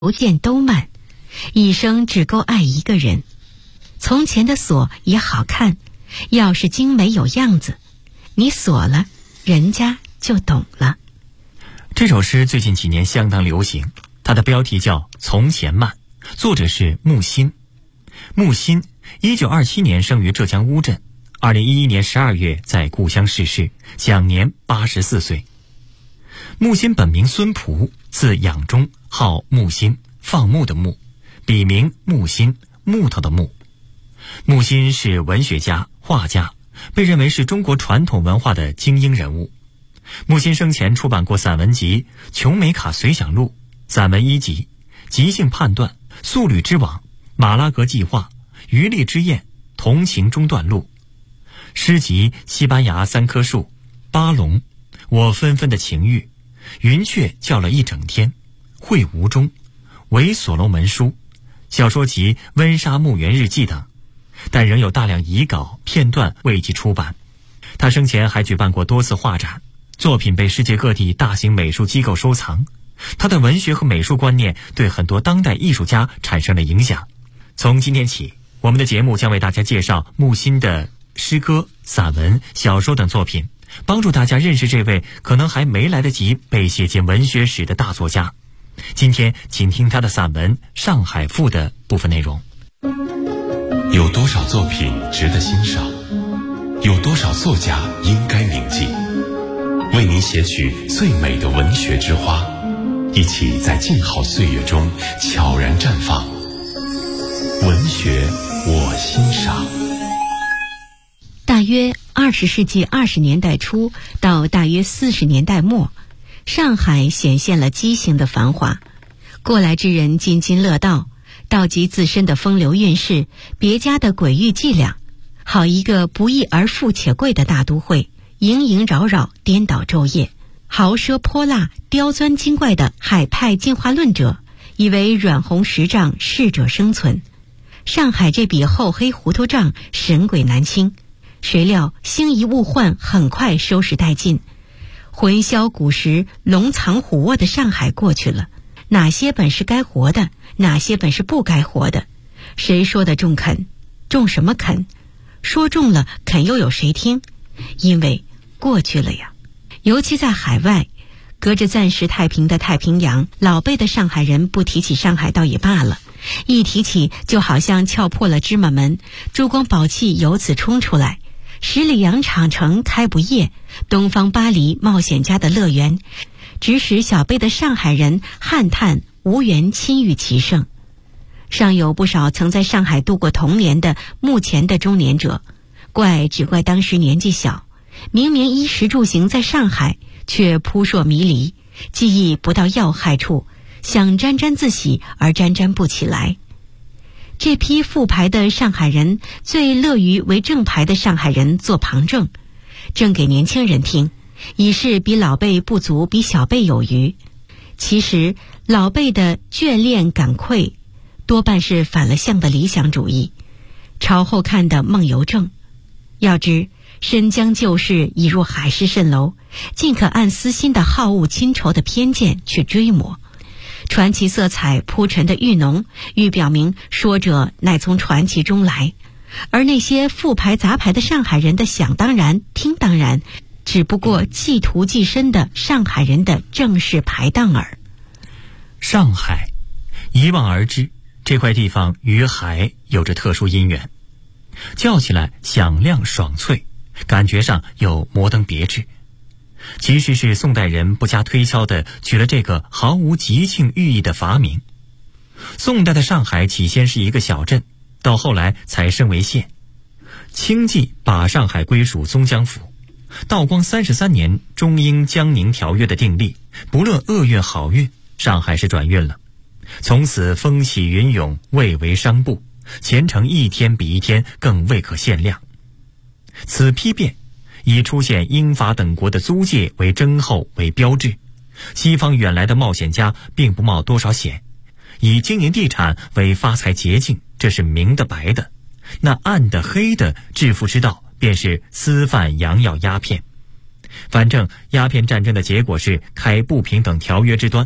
邮件都慢，一生只够爱一个人。从前的锁也好看，钥匙精美有样子，你锁了，人家就懂了。 这首诗最近几年相当流行，它的标题叫《从前慢》，作者是木心。木心1927年生于浙江乌镇，2011年12月在故乡逝世，享年84岁。木心本名孙璞，字养忠，号木心，放牧的牧，笔名木心，木头的木。木心是文学家、画家，被认为是中国传统文化的精英人物。木心生前出版过散文集《琼美卡随想录》、散文一集《即兴判断》、《素履之网》、《马拉格计划》、《余力之宴》、《同情中断录》。诗集《西班牙3棵树》、《巴龙》、《我纷纷的情欲》、《云雀叫了一整天》、《会无中》、《伪所罗门书》、小说集《温莎墓园日记》等，但仍有大量遗稿片段未及出版。他生前还举办过多次画展，作品被世界各地大型美术机构收藏。他的文学和美术观念对很多当代艺术家产生了影响。从今天起，我们的节目将为大家介绍木心的诗歌、散文、小说等作品，帮助大家认识这位可能还没来得及被写进文学史的大作家。今天请听他的散文《上海赋》的部分内容。 有多少作品值得欣赏？有多少作家应该铭记？为您写取最美的文学之花，一起在静好岁月中悄然绽放。文学我欣赏。 大约20世纪20年代初到大约40年代末，上海显现了畸形的繁华，过来之人津津乐道，道及自身的风流韵事，别家的诡异伎俩。好一个不义而富且贵的大都会，萦萦扰扰，颠倒昼夜，豪奢泼辣，刁钻精怪的海派进化论者，以为软红10丈，适者生存。上海这笔厚黑糊涂账神鬼难清，谁料星移物换，很快收拾殆尽。魂销古时，龙藏虎卧的上海过去了，哪些本是该活的，哪些本是不该活的？谁说的中肯？中什么肯？说中了，肯又有谁听？因为过去了呀。尤其在海外，隔着暂时太平的太平洋，老辈的上海人不提起上海倒也罢了，一提起就好像撬破了芝麻门，珠光宝气由此冲出来。十里洋场城开不业，东方巴黎冒险家的乐园，指使小辈的上海人慨叹无缘亲遇其盛。尚有不少曾在上海度过童年的目前的中年者，只怪当时年纪小，明明衣食住行在上海，却扑朔迷离，记忆不到要害处，想沾沾自喜而沾沾不起来。这批副牌的上海人最乐于为正牌的上海人做旁证，证给年轻人听，以示比老辈不足，比小辈有余。其实老辈的眷恋感愧多半是反了向的理想主义，朝后看的梦游症。要知身将旧事已入海市蜃楼，尽可按私心的好恶亲仇的偏见去追摸。传奇色彩铺陈的愈浓，愈表明说者乃从传奇中来，而那些副牌杂牌的上海人的想当然听当然，只不过既图既深的上海人的正式排档耳。 上海一望而知，这块地方与海有着特殊因缘，叫起来响亮爽脆，感觉上有摩登别致。其实是宋代人不加推敲地取了这个毫无吉庆寓意的法名。宋代的上海起先是一个小镇，到后来才升为县。清纪把上海归属松江府，道光33年中英江宁条约的订立，不论厄运好运，上海是转运了。从此风起云涌，蔚为商埠，前程一天比一天更未可限量。此批变以出现英法等国的租界为征候为标志，西方远来的冒险家并不冒多少险，以经营地产为发财捷径，这是明的白的。那暗的黑的致富之道，便是私贩洋药鸦片。反正鸦片战争的结果是开不平等条约之端，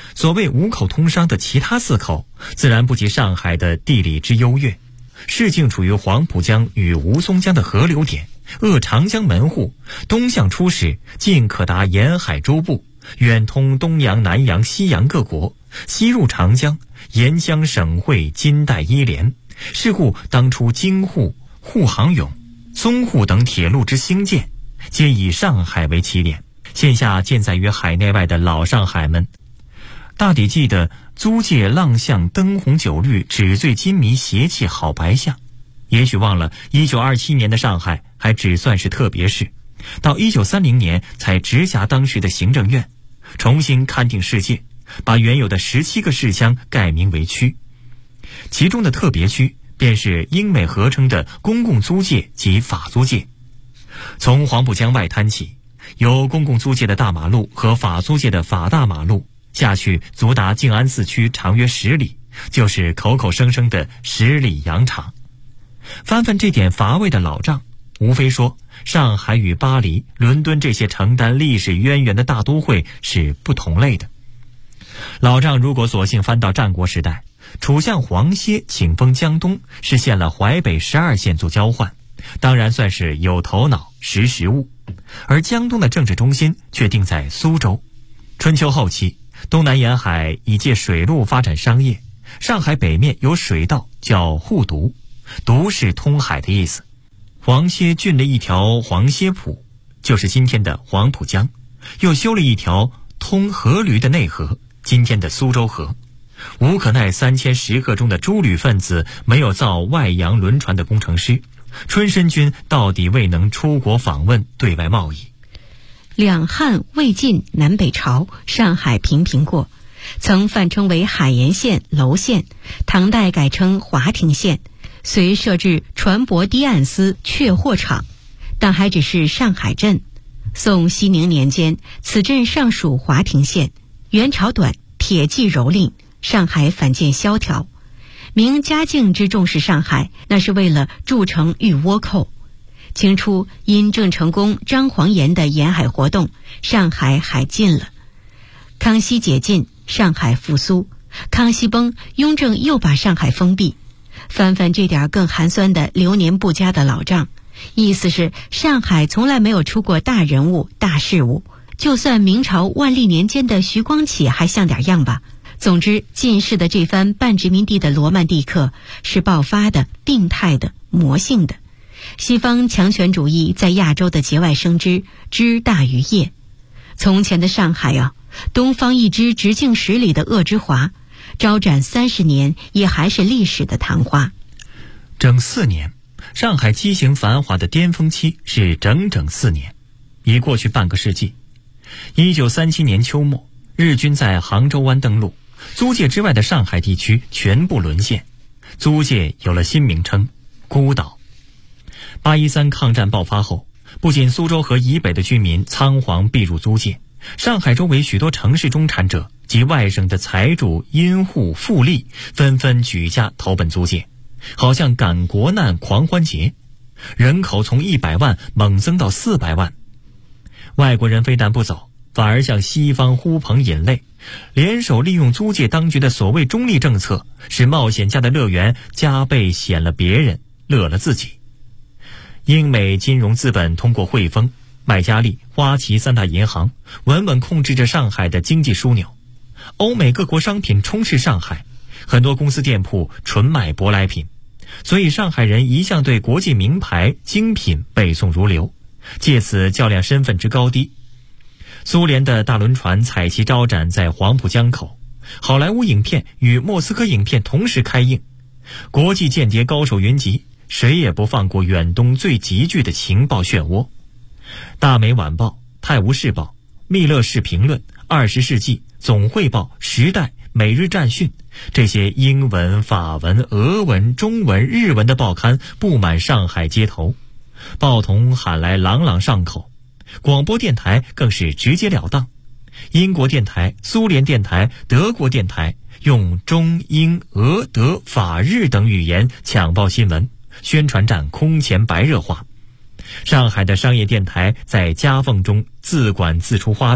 所谓五口通商的其他4口，自然不及上海的地理之优越。市境处于黄浦江与吴淞江的河流点，扼长江门户，东向出使，进可达沿海州部，远通东洋、南洋、西洋各国，西入长江，沿江省会金代伊连。是故当初京沪、沪杭甬、淞沪等铁路之兴建，皆以上海为起点。现下建在于海内外的老上海们，大抵记得租界浪巷灯红酒绿，纸醉金迷，邪气好白象。也许忘了1927年的上海还只算是特别市，到1930年才直辖当时的行政院，重新勘定市界，把原有的17个市乡改名为区。其中的特别区便是英美合称的公共租界及法租界。从黄浦江外滩起，有公共租界的大马路和法租界的法大马路，下去足达静安寺区长约10里，就是口口声声的10里洋场。翻翻这点乏味的老账，无非说上海与巴黎、伦敦这些承担历史渊源的大都会是不同类的。老账如果索性翻到战国时代，楚相黄歇请封江东，实现了淮北12县做交换，当然算是有头脑识时务。而江东的政治中心却定在苏州。春秋后期，东南沿海以借水路发展商业，上海北面有水道叫沪渎，渎是通海的意思。黄歇浚了一条黄歇浦，就是今天的黄浦江，又修了一条通河驴的内河，今天的苏州河。无可奈3010个中的诸旅分子没有造外洋轮船的工程师，春申君到底未能出国访问对外贸易。 两汉、魏晋、南北朝，上海频频过，曾泛称为海盐县、娄县，唐代改称华亭县，遂设置船舶堤岸司、确货场，但还只是上海镇。宋熙宁年间，此镇尚属华亭县。元朝短，铁骑蹂躏，上海反见萧条。明嘉靖之重视上海，那是为了筑成御倭寇。清初因郑成功、张煌言的沿海活动，上海海禁了。康熙解禁，上海复苏。康熙崩，雍正又把上海封闭。翻翻这点更寒酸的流年不佳的老账，意思是上海从来没有出过大人物、大事物，就算明朝万历年间的徐光启还像点样吧。总之，近世的这番半殖民地的罗曼蒂克是爆发的、病态的、魔性的。西方强权主义在亚洲的节外生枝，枝大于叶。从前的上海啊，东方一只直径10里的恶之华，招展30年也还是历史的昙花。 整4年，上海畸形繁华的巅峰期是整整4年，已过去半个世纪。1937年秋末，日军在杭州湾登陆，租界之外的上海地区全部沦陷，租界有了新名称——孤岛。813抗战爆发后，不仅苏州河以北的居民仓皇避入租界，上海周围许多城市中产者及外省的财主、殷户、富吏纷纷举家投奔租界，好像赶国难狂欢节，人口从100万猛增到400万。外国人非但不走，反而向西方呼朋引类，联手利用租界当局的所谓中立政策，使冒险家的乐园加倍险了别人，乐了自己。英美金融资本通过汇丰、麦加利、花旗3大银行稳稳控制着上海的经济枢纽。欧美各国商品充斥上海，很多公司店铺纯卖舶来品，所以上海人一向对国际名牌精品背诵如流，借此较量身份之高低。苏联的大轮船彩旗招展在黄浦江口，好莱坞影片与莫斯科影片同时开映，国际间谍高手云集，谁也不放过远东最急剧的情报漩涡。大美晚报、泰晤士报、密勒氏评论、20世纪、总汇报、时代、每日战讯，这些英文、法文、俄文、中文、日文的报刊布满上海街头，报童喊来朗朗上口，广播电台更是直截了当。英国电台、苏联电台、德国电台用中、英、俄、德、法、日等语言抢报新闻，宣传战空前白热化。上海的商业电台在夹缝中自管自出花头，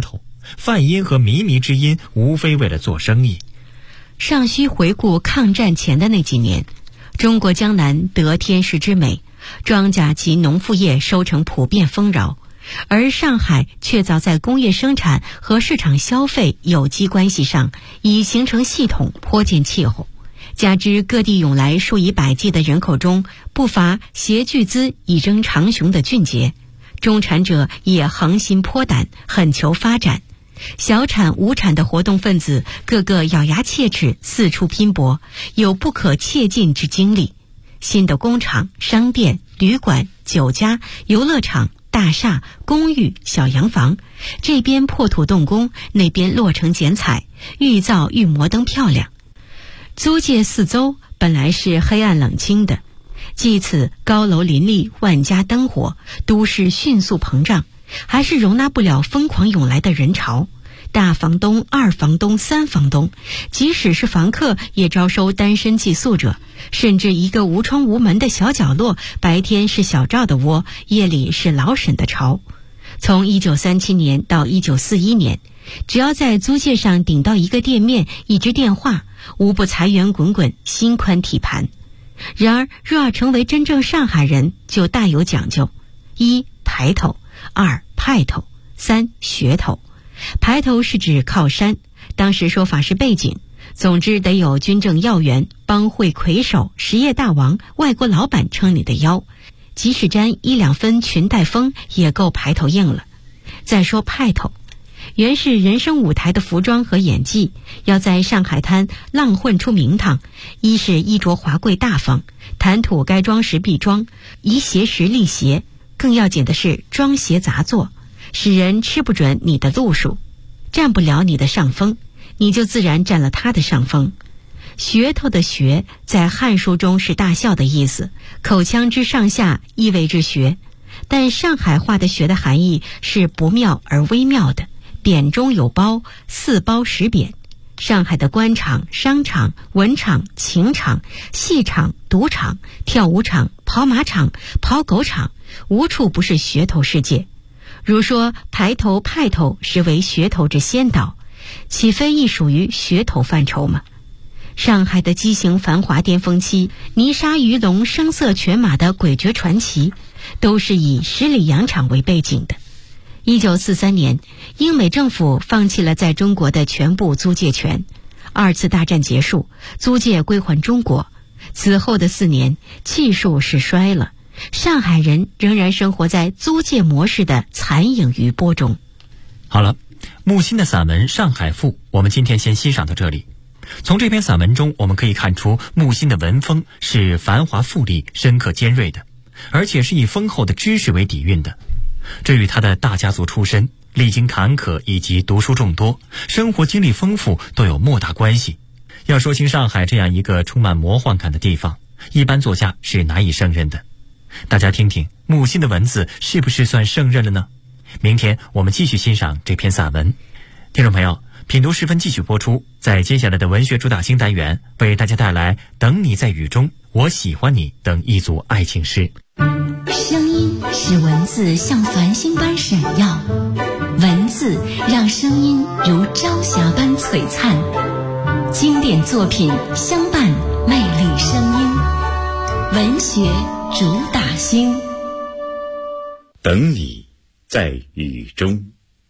泛音和靡靡之音无非为了做生意。 尚需回顾抗战前的那几年，中国江南得天时之美，庄稼及农副业收成普遍丰饶，而上海却早在工业生产和市场消费有机关系上已形成系统，颇见气候。加之各地涌来数以百计的人口中，不乏携巨资以争长雄的俊杰，中产者也恒心颇胆，狠求发展。小产无产的活动分子个个咬牙切齿，四处拼搏，有不可切尽之精力。新的工厂、商店、旅馆、酒家、游乐场、大厦、公寓、小洋房，这边破土动工，那边落成剪彩，愈造愈摩登漂亮。租界四周本来是黑暗冷清的，继此高楼林立，万家灯火，都市迅速膨胀，还是容纳不了疯狂涌来的人潮。大房东、二房东、三房东，即使是房客也招收单身寄宿者，甚至一个无窗无门的小角落，白天是小赵的窝，夜里是老沈的巢。从1937年到1941年，只要在租界上顶到一个店面、一支电话，无不财源滚滚，心宽体盘。然而若要成为真正上海人，就大有讲究：一、排头；二、派头；三、噱头。排头是指靠山，当时说法是背景，总之得有军政要员、帮会魁首、实业大王、外国老板撑你的腰，即使沾1-2分裙带风也够排头硬了。再说派头，原是人生舞台的服装和演技，要在上海滩浪混出名堂，一是衣着华贵大方，谈吐该装时必装，宜鞋时立鞋，更要紧的是装鞋杂作，使人吃不准你的路数，占不了你的上风，你就自然占了他的上风。噱头的噱在汉书中是大笑的意思，口腔之上下意味着学，但上海话的学的含义是不妙而微妙的，贬中有褒，四褒十贬。上海的官场、商场、文场、情场、戏场、赌场、跳舞场、跑马场、跑狗场，无处不是噱头世界。如说排头派头实为噱头之先导，岂非亦属于噱头范畴吗？上海的畸形繁华巅峰期，泥沙鱼龙声色犬马的诡谲传奇，都是以十里洋场为背景的。1943年，英美政府放弃了在中国的全部租界权。二次大战结束，租界归还中国。此后的4年，气数是衰了，上海人仍然生活在租界模式的残影余波中。 好了，木心的散文《上海赋》，我们今天先欣赏到这里。从这篇散文中，我们可以看出木心的文风是繁华富丽、深刻尖锐的，而且是以丰厚的知识为底蕴的。这与他的大家族出身、历经坎坷以及读书众多、生活经历丰富都有莫大关系。要说清上海这样一个充满魔幻感的地方，一般作家是难以胜任的。大家听听木心的文字是不是算胜任了呢？明天我们继续欣赏这篇散文。听众朋友，品读时分继续播出，在接下来的文学主打新单元，为大家带来《等你在雨中》、《我喜欢你》等一组爱情诗。 声音使文字像繁星般闪耀，文字让声音如朝霞般璀璨。经典作品相伴魅力声音，文学主打星。 等你在雨中。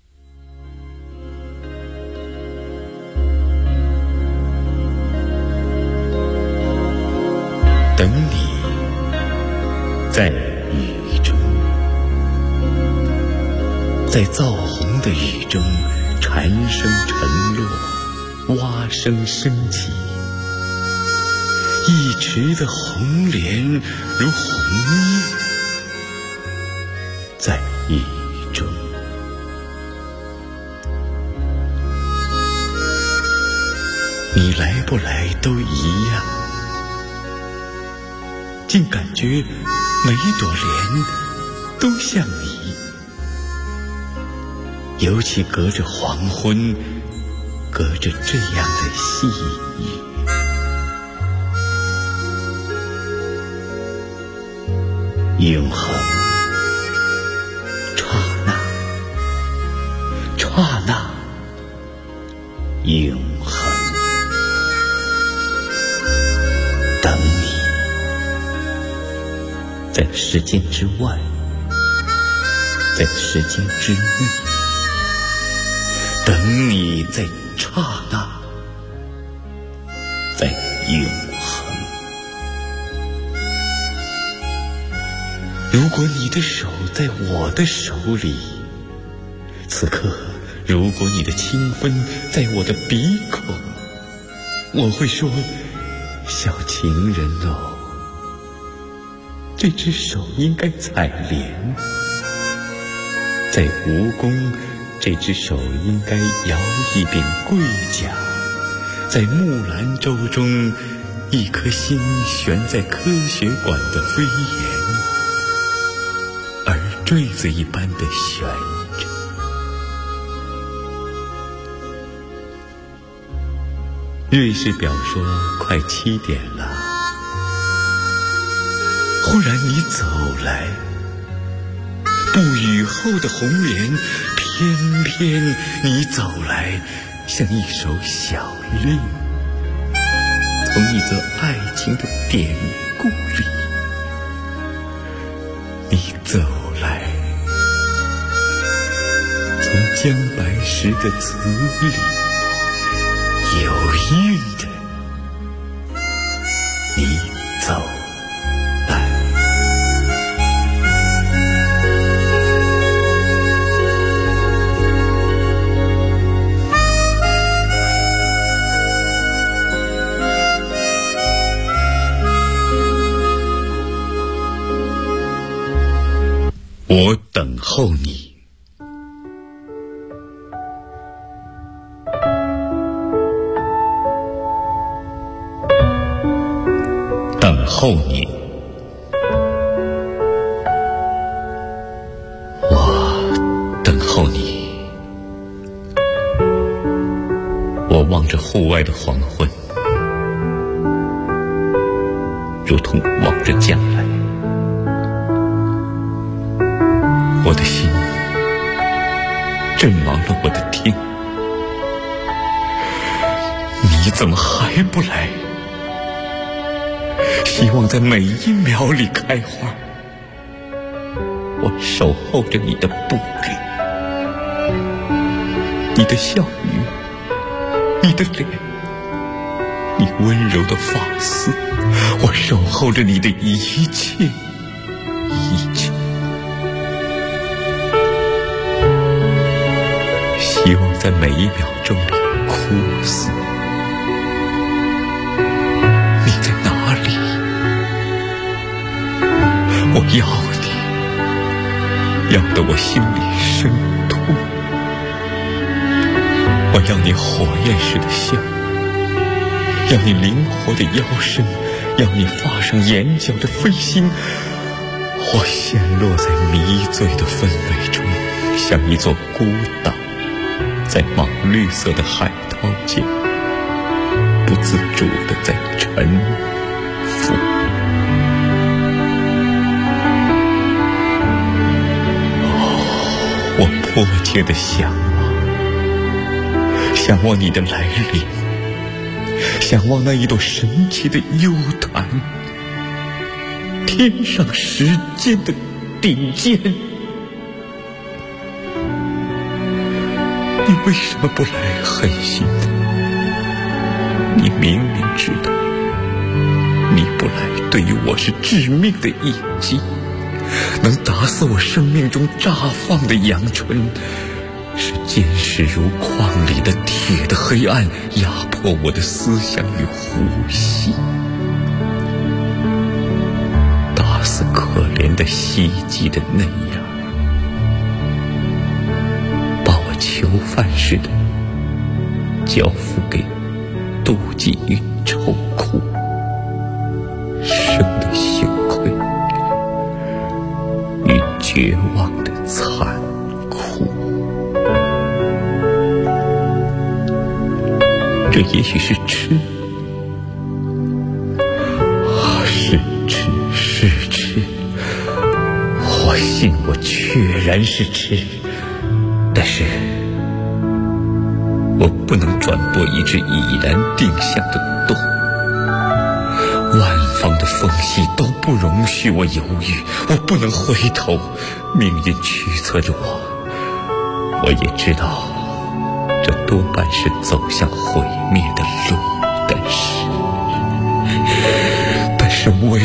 等你在雨中，在燥红的雨中，蝉声沉落，蛙声升起，一池的红莲如红叶，在雨中。你来不来都一样，竟感觉每一朵莲都像你，尤其隔着黄昏，隔着这样的细雨。永恒，刹那，刹那， 在时间之外，在时间之内，等你在刹那，在永恒。如果你的手在我的手里，此刻如果你的清风在我的鼻孔，我会说，小情人哦，这只手应该采莲，在蜈蚣，这只手应该摇一柄龟甲，在木兰舟中，一颗心悬在科学馆的飞檐，而坠子一般的悬着。瑞士表说快7点了，忽然你走来，不雨后的红莲，偏偏你走来，像一首小令，从一则爱情的典故里，你走来，从姜白石的词里，有韵的，你走来。我等候你，等候你，我等候你。我望着户外的黄昏，如同望着将来。我的心阵亡了我的听，你怎么还不来？希望在每一秒里开花，我守候着你的步履，你的笑语，你的脸，你温柔的发丝，我守候着你的一切一切。希望在每一秒钟里哭死。你在哪里？我要你，要得我心里生痛。我要你火焰似的笑，要你灵活的腰身，要你发上眼角的飞心。我陷落在迷醉的氛围中，像一座孤岛，在莽绿色的海涛间，不自主地在沉浮。我迫切地向往你的来临，向往那一朵神奇的幽檀，天上时间的顶尖。你为什么不来狠心的？你明明知道，你不来对于我是致命的一击，能打死我生命中绽放的阳春，是坚实如矿里的铁的黑暗，压迫我的思想与呼吸，打死可怜的希冀的嫩芽，把我囚犯似的交付给妒忌与愁苦，生的羞愧与绝望的残酷。这也许是痴，是痴，我信我确然是痴，但是我不能转播一只已然定下的舵，万方的缝隙都不容许我犹豫，我不能回头，命运驱策着我。我也知道这多半是走向毁灭的路，但是为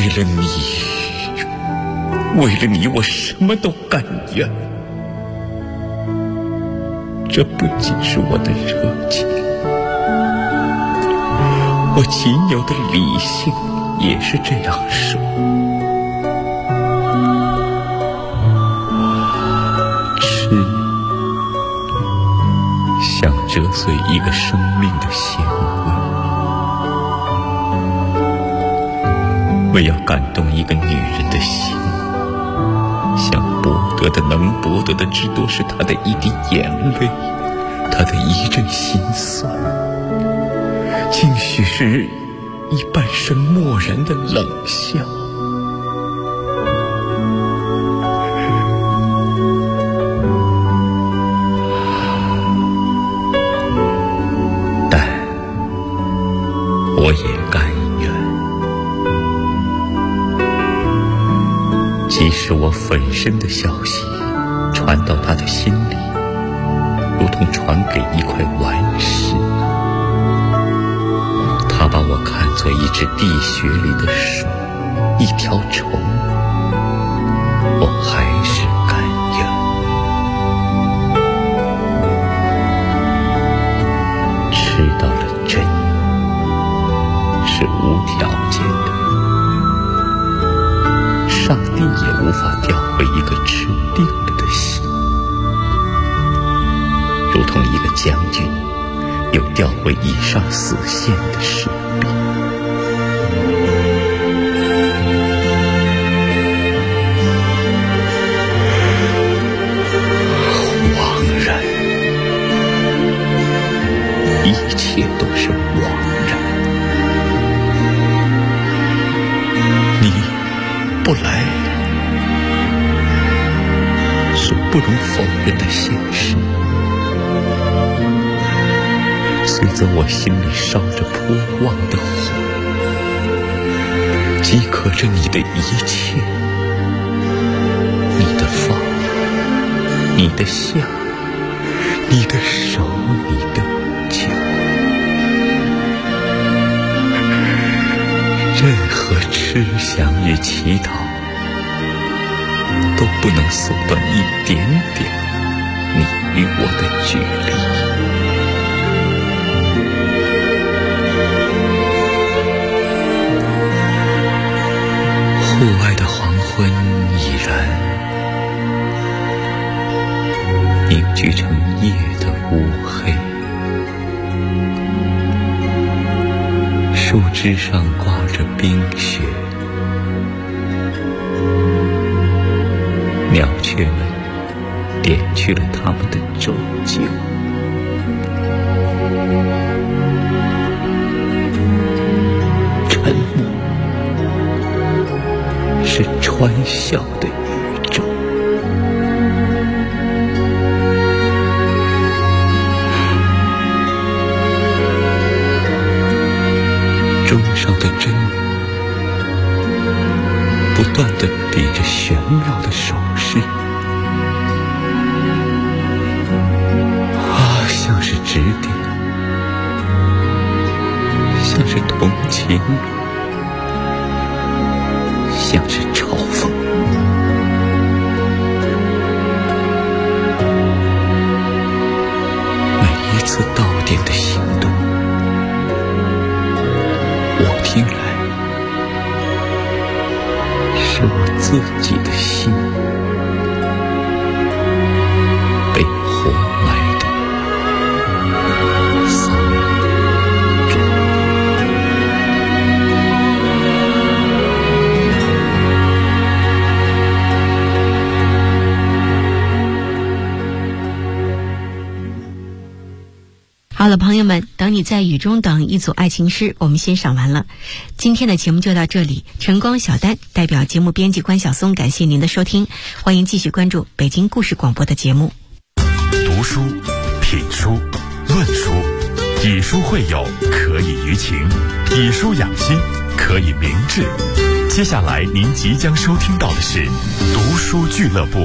了你我什么都甘愿。这不仅是我的热情，我仅有的理性也是这样说。痴想折碎一个生命的纤维，为要感动一个女人的心，想博得的能博得的只多是她的一滴眼泪，她的一阵心酸，竟许是一半生漠然的冷笑。但我也甘愿，即使我粉身的消息传到他的心里，如同传给一块顽石，他把我看作一只地穴里的鼠，一条虫，我还是甘愿。吃到了真是无条件的，上帝也无法调回一个吃定了的心，如同一个将军又调回以上死线的士兵。枉然，一切都是枉然。你不来，是不容否认的现实。随着我心里烧着颇旺的火，饥渴着你的一切，你的放，你的笑，你的手，你的酒，任何痴想与祈祷都不能缩短一点点你与我的距离。户外的黄昏已然凝聚成夜的乌黑，树枝上挂着冰雪，鸟雀们点去了它们的钟酒，沉默是穿笑的宇宙。钟上的针不断地比着玄妙的手势，像是指点，像是同情，像是嘲讽。每一次到点的行动，我听来是我自己的心被活埋的丧钟。 好了，朋友们，等你在雨中等一组爱情诗，我们欣赏完了。今天的节目就到这里，晨光小丹代表节目编辑关晓松，感谢您的收听，欢迎继续关注北京故事广播的节目。 读书、品书、论书，以书会友，可以于情；以书养心， 可以明智。接下来您即将收听到的是读书俱乐部。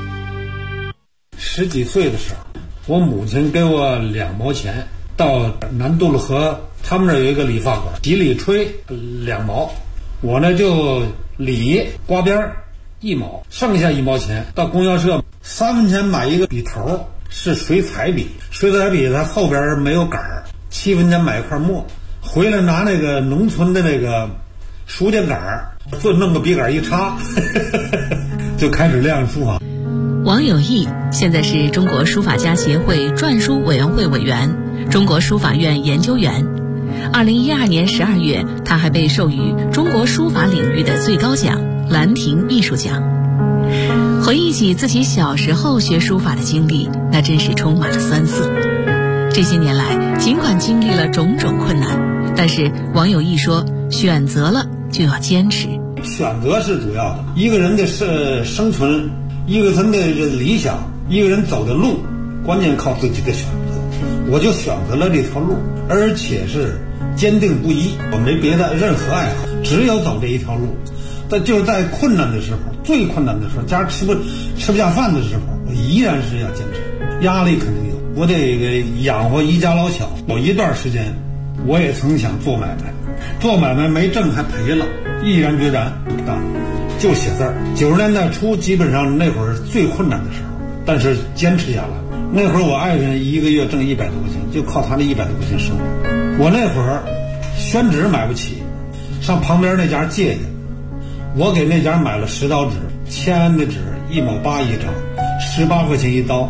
10几岁的时候，我母亲给我2毛钱，到南渡路河他们那有一个理发馆，洗理吹2毛，我呢就理刮边1毛，剩下1毛钱到供销社3分钱买一个笔头，是水彩笔，水彩笔它后边没有杆儿，7分钱买一块墨，回来拿那个农村的那个书架杆儿，就弄个笔杆一插就开始练书法。 王有义现在是中国书法家协会篆书委员会委员、中国书法院研究员。2012年12月，他还被授予中国书法领域的最高奖兰亭秘书奖。回忆起自己小时候学书法的经历，那真是充满了酸涩。这些年来，尽管经历了种种困难，但是王有义说，选择了就要坚持。 选择是主要的，一个人的生存，一个人的理想，一个人走的路，关键靠自己的选择。我就选择了这条路，而且是坚定不移，我没别的任何爱好，只有走这一条路。但就是在困难的时候，最困难的时候，家吃不下饭的时候，我依然是要坚持。压力肯定有，我得养活一家老小。有一段时间，我也曾想做买卖，做买卖没挣还赔了，毅然决然就写字儿。90年代初，基本上那会儿最困难的时候，但是坚持下来。那会儿我爱人一个月挣100多块钱，就靠他那100多块钱生活。我那会儿宣纸买不起，上旁边那家借去，我给那家买了10刀纸，签的纸1毛8一张，18块钱一刀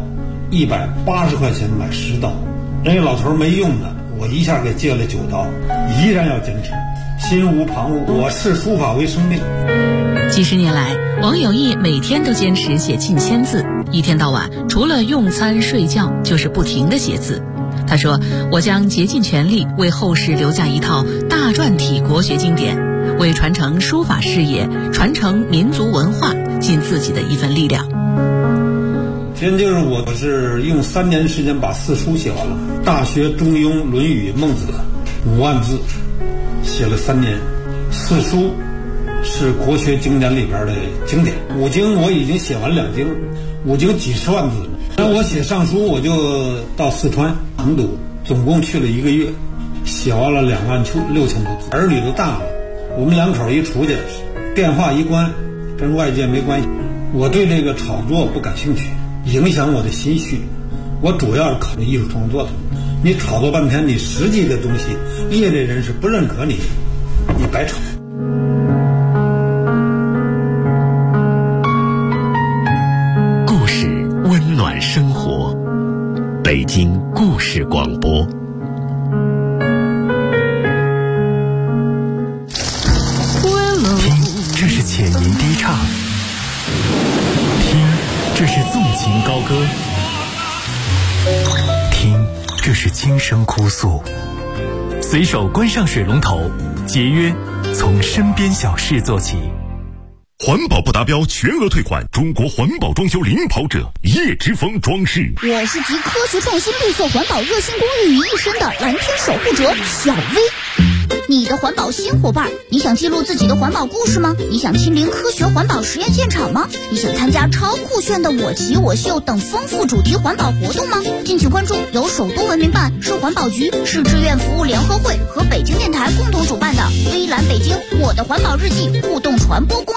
，180块钱买10刀。人家老头没用的，我一下给借了9刀，依然要坚持，心无旁骛。我视书法为生命。 几十年来，王有义每天都坚持写近1000字，一天到晚除了用餐睡觉就是不停地写字。他说，我将竭尽全力为后世留下一套大篆体国学经典，为传承书法事业、传承民族文化尽自己的一份力量。 今天就是我是用3年时间把4书写完了，《大学》《中庸》《论语》《孟子》5万字，写了3年。4书是国学经典里边的经典，5经我已经写完2经，5经几十万字。那我写上书，我就到四川成都，总共去了1个月，写完了26000多字。儿女都大了，我们2口一出去，电话一关，跟外界没关系。我对这个炒作不感兴趣，影响我的心绪。我主要是考虑艺术创作的。你炒作半天，你实际的东西，业内人士不认可你，你白炒。 故事温暖生活，北京故事广播。听，这是浅吟低唱；听，这是纵情高歌；听，这是轻声哭诉。随手关上水龙头，节约从身边小事做起。环保不达标全额退款，中国环保装修领跑者叶之峰装饰。 我是集科学创新、绿色环保、热心公益于一身的蓝天守护者小薇。你的环保新伙伴，你想记录自己的环保故事吗？你想亲临科学环保实验现场吗？你想参加超酷炫的我骑我秀等丰富主题环保活动吗？敬请关注由首都文明办、市环保局、市志愿服务联合会和北京电台共同主办的微蓝北京我的环保日记互动传播公